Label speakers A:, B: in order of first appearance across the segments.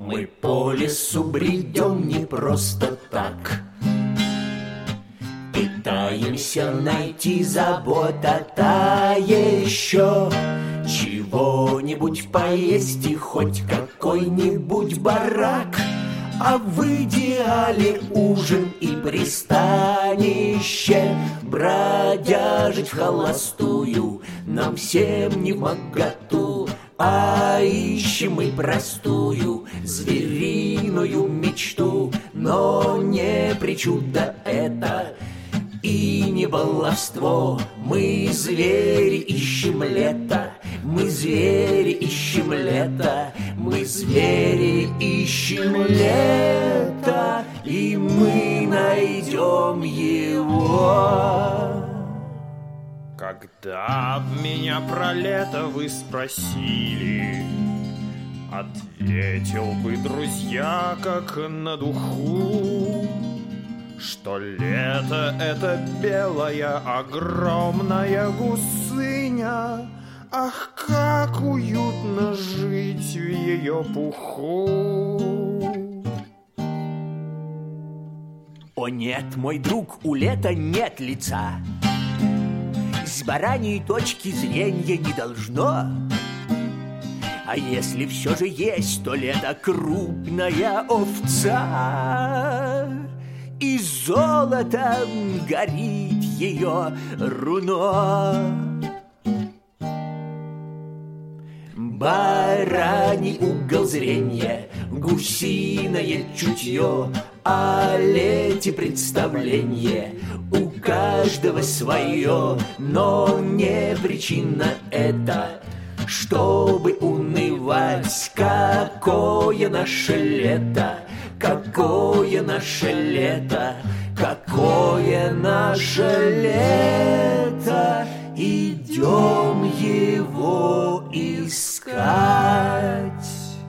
A: Мы по лесу бредем не просто так. Пытаемся найти забота-то еще. Чего-нибудь поесть и хоть какой-нибудь барак. А в идеале ужин и пристанище. Бродяжить в холостую нам всем невмоготу. А ищем мы простую звериную мечту. Но не причуда это и не баловство. Мы звери ищем лето. Мы звери ищем лето. Мы звери ищем лето. И мы найдем его.
B: Когда б меня про лето вы спросили, ответил бы, друзья, как на духу, что лето — это белая огромная гусыня. Ах, как уютно жить в ее пуху.
A: О нет, мой друг, у лета нет лица. С бараньей точки зрения не должно. А если все же есть, то лето крупная овца. И золотом горит ее руно. Бараний угол зрения, гусиное чутье, о лете представление у каждого свое. Но не причина это, чтобы унывать. Какое наше лето, какое наше лето, какое наше лето. Идем его искать.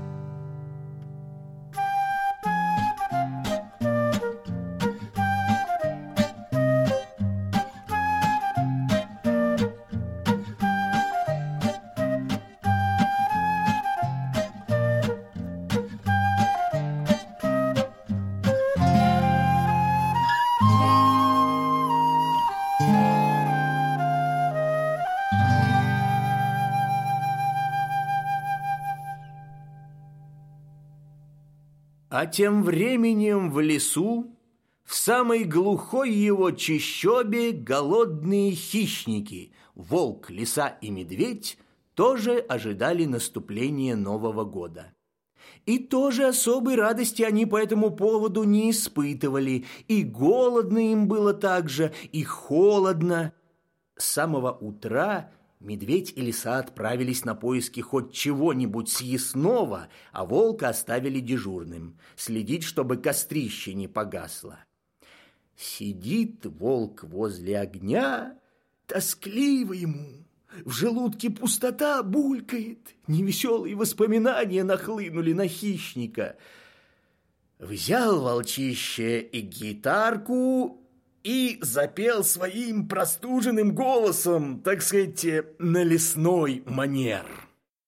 A: А тем временем в лесу, в самой глухой его чащобе, голодные хищники, волк, лиса и медведь, тоже ожидали наступления Нового года. И тоже особой радости они по этому поводу не испытывали, и голодно им было также, и холодно. С самого утра медведь и лиса отправились на поиски хоть чего-нибудь съестного, а волка оставили дежурным, следить, чтобы кострище не погасло. Сидит волк возле огня, тоскливо ему, в желудке пустота булькает, невеселые воспоминания нахлынули на хищника. Взял волчище и гитарку и запел своим простуженным голосом, так сказать, на лесной манер.